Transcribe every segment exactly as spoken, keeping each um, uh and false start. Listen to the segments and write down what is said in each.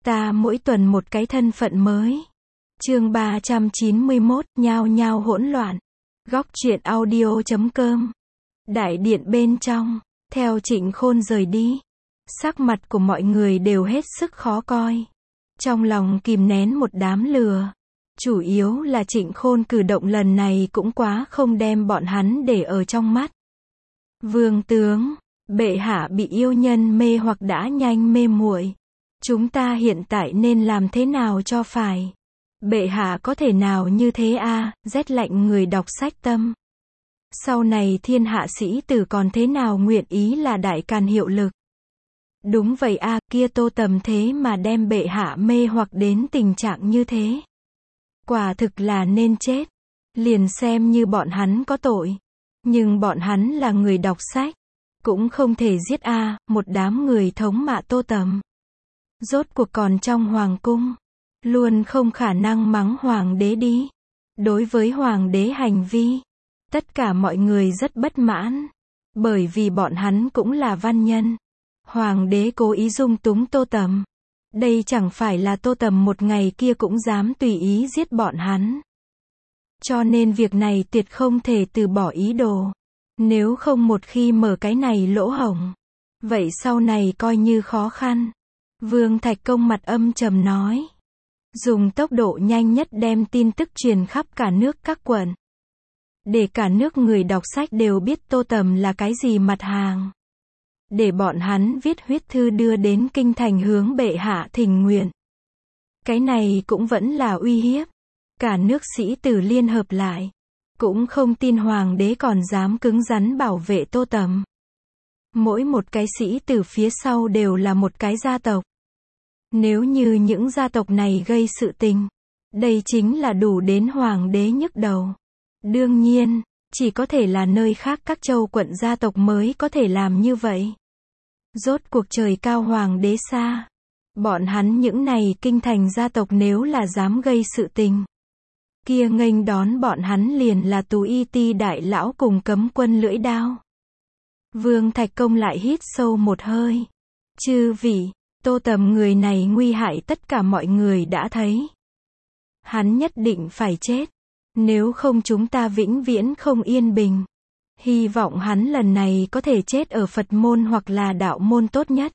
Ta mỗi tuần một cái thân phận mới. Chương ba trăm chín mươi mốt, nhao nhao hỗn loạn. Góc truyện audio chấm com. Đại điện bên trong, theo Trịnh Khôn rời đi, sắc mặt của mọi người đều hết sức khó coi. Trong lòng kìm nén một đám lửa. Chủ yếu là Trịnh Khôn cử động lần này cũng quá không đem bọn hắn để ở trong mắt. Vương tướng, bệ hạ bị yêu nhân mê hoặc đã nhanh mê muội. Chúng ta hiện tại nên làm thế nào cho phải? Bệ hạ có thể nào như thế a? À, rét lạnh người đọc sách tâm. Sau này thiên hạ sĩ tử còn thế nào nguyện ý là đại càn hiệu lực? Đúng vậy a, à, kia Tô Tầm thế mà đem bệ hạ mê hoặc đến tình trạng như thế. Quả thực là nên chết. Liền xem như bọn hắn có tội. Nhưng bọn hắn là người đọc sách. Cũng không thể giết a, à, một đám người thống mạ Tô Tầm. Rốt cuộc còn trong hoàng cung. Luôn không khả năng mắng hoàng đế đi. Đối với hoàng đế hành vi, tất cả mọi người rất bất mãn. Bởi vì bọn hắn cũng là văn nhân. Hoàng đế cố ý dung túng Tô Tầm. Đây chẳng phải là Tô Tầm một ngày kia cũng dám tùy ý giết bọn hắn. Cho nên việc này tuyệt không thể từ bỏ ý đồ. Nếu không một khi mở cái này lỗ hổng, vậy sau này coi như khó khăn. Vương Thạch Công mặt âm trầm nói. Dùng tốc độ nhanh nhất đem tin tức truyền khắp cả nước các quận. Để cả nước người đọc sách đều biết Tô Tầm là cái gì mặt hàng. Để bọn hắn viết huyết thư đưa đến kinh thành hướng bệ hạ thỉnh nguyện. Cái này cũng vẫn là uy hiếp. Cả nước sĩ tử liên hợp lại. Cũng không tin hoàng đế còn dám cứng rắn bảo vệ Tô Tầm. Mỗi một cái sĩ tử phía sau đều là một cái gia tộc. Nếu như những gia tộc này gây sự tình, đây chính là đủ đến hoàng đế nhức đầu. Đương nhiên, chỉ có thể là nơi khác các châu quận gia tộc mới có thể làm như vậy. Rốt cuộc trời cao hoàng đế xa. Bọn hắn những này kinh thành gia tộc nếu là dám gây sự tình, kia nghênh đón bọn hắn liền là Tú Y Ti đại lão cùng cấm quân lưỡi đao. Vương Thạch Công lại hít sâu một hơi. Chư vị, Tô Tầm người này nguy hại tất cả mọi người đã thấy. Hắn nhất định phải chết. Nếu không chúng ta vĩnh viễn không yên bình. Hy vọng hắn lần này có thể chết ở Phật môn hoặc là đạo môn tốt nhất.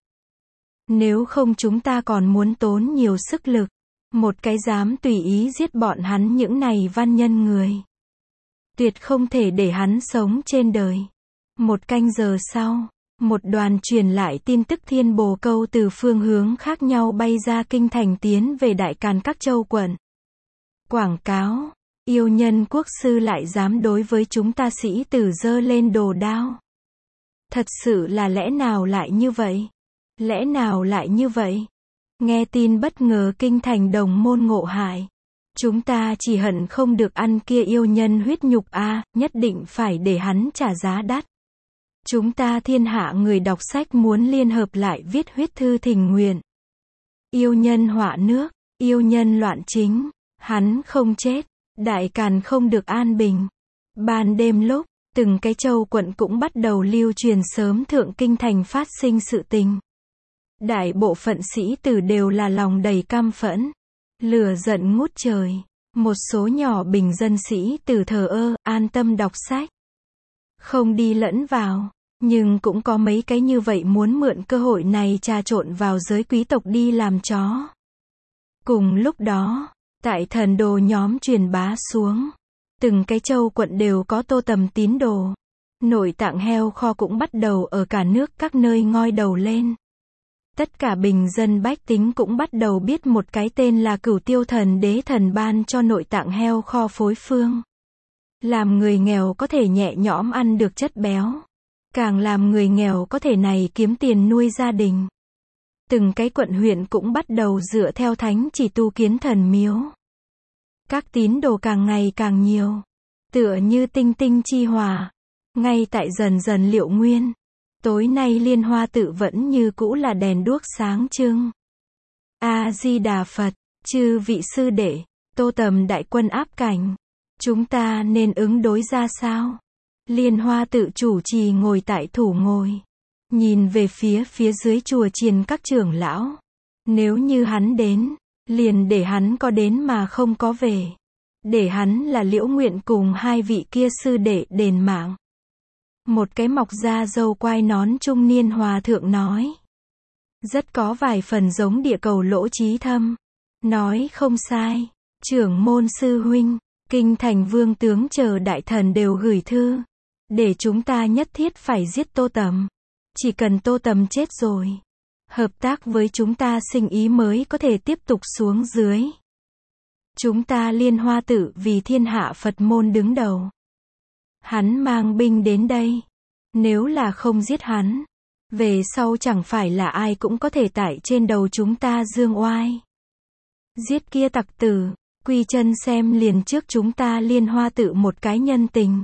Nếu không chúng ta còn muốn tốn nhiều sức lực. Một cái dám tùy ý giết bọn hắn những này văn nhân người. Tuyệt không thể để hắn sống trên đời. Một canh giờ sau, một đoàn truyền lại tin tức thiên bồ câu từ phương hướng khác nhau bay ra kinh thành tiến về đại càn các châu quận. Quảng cáo, yêu nhân quốc sư lại dám đối với chúng ta sĩ tử giơ lên đồ đao. Thật sự là lẽ nào lại như vậy? Lẽ nào lại như vậy? Nghe tin bất ngờ kinh thành đồng môn ngộ hại. Chúng ta chỉ hận không được ăn kia yêu nhân huyết nhục a, à, nhất định phải để hắn trả giá đắt. Chúng ta thiên hạ người đọc sách muốn liên hợp lại viết huyết thư thỉnh nguyện. Yêu nhân họa nước, yêu nhân loạn chính, hắn không chết, đại càn không được an bình. Ban đêm lúc, từng cái châu quận cũng bắt đầu lưu truyền sớm thượng kinh thành phát sinh sự tình. Đại bộ phận sĩ tử đều là lòng đầy căm phẫn, lửa giận ngút trời. Một số nhỏ bình dân sĩ tử thờ ơ, an tâm đọc sách, không đi lẫn vào. Nhưng cũng có mấy cái như vậy muốn mượn cơ hội này trà trộn vào giới quý tộc đi làm chó. Cùng lúc đó, tại thần đồ nhóm truyền bá xuống, từng cái châu quận đều có Tô Tầm tín đồ. Nội tạng heo kho cũng bắt đầu ở cả nước các nơi ngoi đầu lên. Tất cả bình dân bách tính cũng bắt đầu biết một cái tên là Cửu Tiêu Thần Đế thần ban cho nội tạng heo kho phối phương. Làm người nghèo có thể nhẹ nhõm ăn được chất béo. Càng làm người nghèo có thể này kiếm tiền nuôi gia đình. Từng cái quận huyện cũng bắt đầu dựa theo thánh chỉ tu kiến thần miếu. Các tín đồ càng ngày càng nhiều. Tựa như tinh tinh chi hỏa. Ngay tại dần dần Liệu Nguyên. Tối nay Liên Hoa tự vẫn như cũ là đèn đuốc sáng trưng. A-di-đà Phật, chư vị sư đệ, Tô Tầm đại quân áp cảnh. Chúng ta nên ứng đối ra sao? Liên Hoa tự chủ trì ngồi tại thủ ngồi. Nhìn về phía phía dưới chùa chiền các trưởng lão. Nếu như hắn đến, liền để hắn có đến mà không có về. Để hắn là Liễu Nguyện cùng hai vị kia sư đệ đền mạng. Một cái mọc da râu quai nón trung niên hòa thượng nói. Rất có vài phần giống địa cầu Lỗ Chí Thâm. Nói không sai. Trưởng môn sư huynh, kinh thành vương tướng chờ đại thần đều gửi thư. Để chúng ta nhất thiết phải giết Tô Tầm. Chỉ cần Tô Tầm chết rồi. Hợp tác với chúng ta sinh ý mới có thể tiếp tục xuống dưới. Chúng ta Liên Hoa Tự vì thiên hạ Phật môn đứng đầu. Hắn mang binh đến đây. Nếu là không giết hắn, về sau chẳng phải là ai cũng có thể tải trên đầu chúng ta dương oai. Giết kia tặc tử, quy chân xem liền trước chúng ta Liên Hoa Tự một cái nhân tình.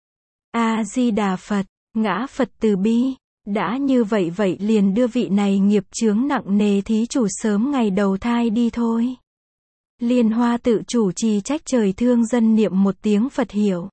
A-di-đà Phật, ngã Phật từ bi. Đã như vậy vậy liền đưa vị này nghiệp chướng nặng nề thí chủ sớm ngày đầu thai đi thôi. Liên Hoa Tự chủ trì trách trời thương dân niệm một tiếng Phật hiểu.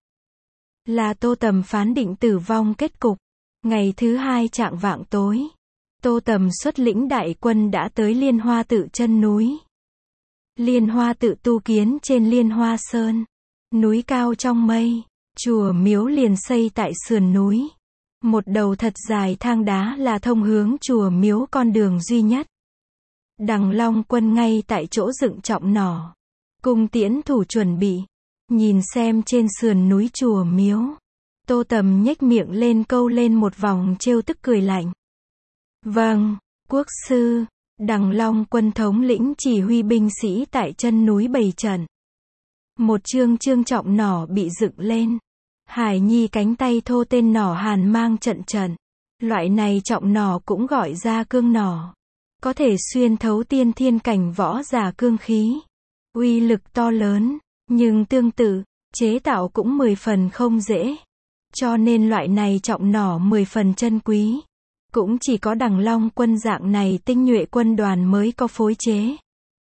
Là Tô Tầm phán định tử vong kết cục. Ngày thứ hai trạng vạng tối. Tô Tầm xuất lĩnh đại quân đã tới Liên Hoa Tự chân núi. Liên Hoa Tự tu kiến trên Liên Hoa Sơn. Núi cao trong mây. Chùa miếu liền xây tại sườn núi. Một đầu thật dài thang đá là thông hướng chùa miếu con đường duy nhất. Đằng Long Quân ngay tại chỗ dựng trọng nỏ. Cung tiễn thủ chuẩn bị. Nhìn xem trên sườn núi chùa miếu. Tô Tầm nhếch miệng lên câu lên một vòng trêu tức cười lạnh. Vâng, quốc sư. Đằng Long Quân thống lĩnh chỉ huy binh sĩ tại chân núi bày trận. Một chương chương trọng nỏ bị dựng lên. Hải Nhi cánh tay thô tên nỏ hàn mang trận trận. Loại này trọng nỏ cũng gọi ra cương nỏ. Có thể xuyên thấu tiên thiên cảnh võ giả cương khí. Uy lực to lớn, nhưng tương tự, chế tạo cũng mười phần không dễ. Cho nên loại này trọng nỏ mười phần chân quý. Cũng chỉ có Đằng Long Quân dạng này tinh nhuệ quân đoàn mới có phối chế.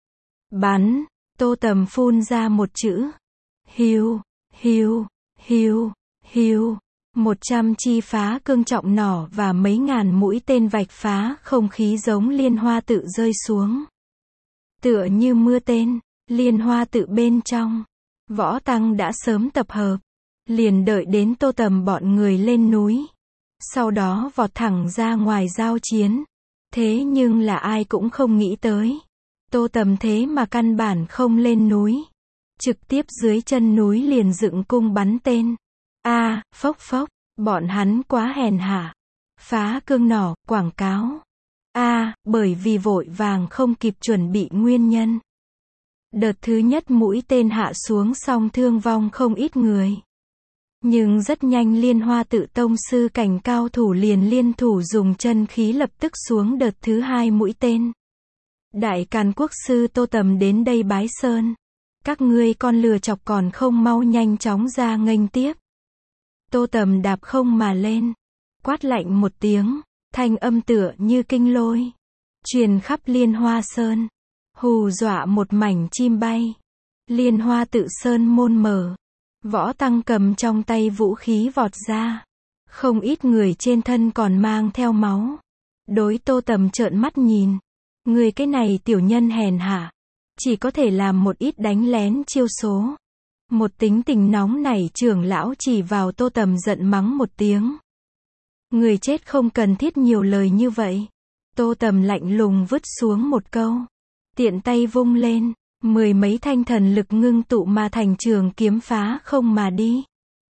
Bắn, Tô Tầm phun ra một chữ. Hiu, hiu, hiu, hiu. Một trăm chi phá cương trọng nỏ và mấy ngàn mũi tên vạch phá không khí giống Liên Hoa Tự rơi xuống. Tựa như mưa tên, Liên Hoa Tự bên trong. Võ tăng đã sớm tập hợp. Liền đợi đến Tô Tầm bọn người lên núi. Sau đó vọt thẳng ra ngoài giao chiến. Thế nhưng là ai cũng không nghĩ tới. Tô Tầm thế mà căn bản không lên núi. Trực tiếp dưới chân núi liền dựng cung bắn tên. A, à, phốc phốc, bọn hắn quá hèn hạ. Phá cương nỏ, quảng cáo. A, à, bởi vì vội vàng không kịp chuẩn bị nguyên nhân. Đợt thứ nhất mũi tên hạ xuống xong thương vong không ít người. Nhưng rất nhanh Liên Hoa Tự tông sư cảnh cao thủ liền liên thủ dùng chân khí lập tức xuống đợt thứ hai mũi tên. Đại Càn Quốc sư Tô Tầm đến đây bái sơn. Các ngươi con lừa chọc còn không mau nhanh chóng ra nghênh tiếp. Tô Tầm đạp không mà lên. Quát lạnh một tiếng. Thanh âm tựa như kinh lôi. Truyền khắp Liên Hoa Sơn. Hù dọa một mảnh chim bay. Liên Hoa Tự sơn môn mở. Võ tăng cầm trong tay vũ khí vọt ra. Không ít người trên thân còn mang theo máu. Đối Tô Tầm trợn mắt nhìn. Người cái này tiểu nhân hèn hạ. Chỉ có thể làm một ít đánh lén chiêu số. Một tính tình nóng nảy trưởng lão chỉ vào Tô Tầm giận mắng một tiếng. Người chết không cần thiết nhiều lời như vậy. Tô Tầm lạnh lùng vứt xuống một câu. Tiện tay vung lên. Mười mấy thanh thần lực ngưng tụ mà thành trường kiếm phá không mà đi.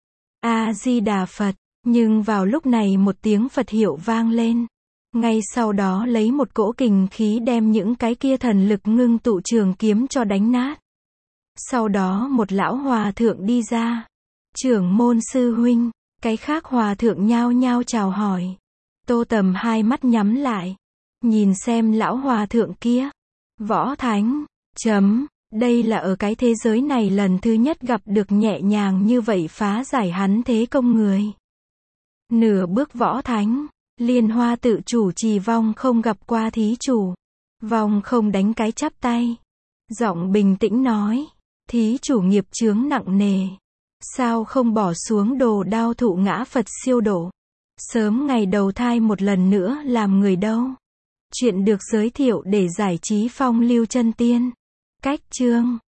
A-di-đà Phật. Nhưng vào lúc này một tiếng Phật hiệu vang lên. Ngay sau đó lấy một cỗ kình khí đem những cái kia thần lực ngưng tụ trường kiếm cho đánh nát. Sau đó một lão hòa thượng đi ra. Trưởng môn sư huynh. Cái khác hòa thượng nhao nhao chào hỏi. Tô Tầm hai mắt nhắm lại. Nhìn xem lão hòa thượng kia. Võ thánh. Chấm. Đây là ở cái thế giới này lần thứ nhất gặp được nhẹ nhàng như vậy phá giải hắn thế công người. Nửa bước võ thánh. Liên Hoa Tự chủ trì vong không gặp qua thí chủ. Vong không đánh cái chắp tay. Giọng bình tĩnh nói. Thí chủ nghiệp chướng nặng nề. Sao không bỏ xuống đồ đao thụ ngã Phật siêu độ. Sớm ngày đầu thai một lần nữa làm người đâu. Chuyện được giới thiệu để giải trí phong lưu chân tiên. Cách chương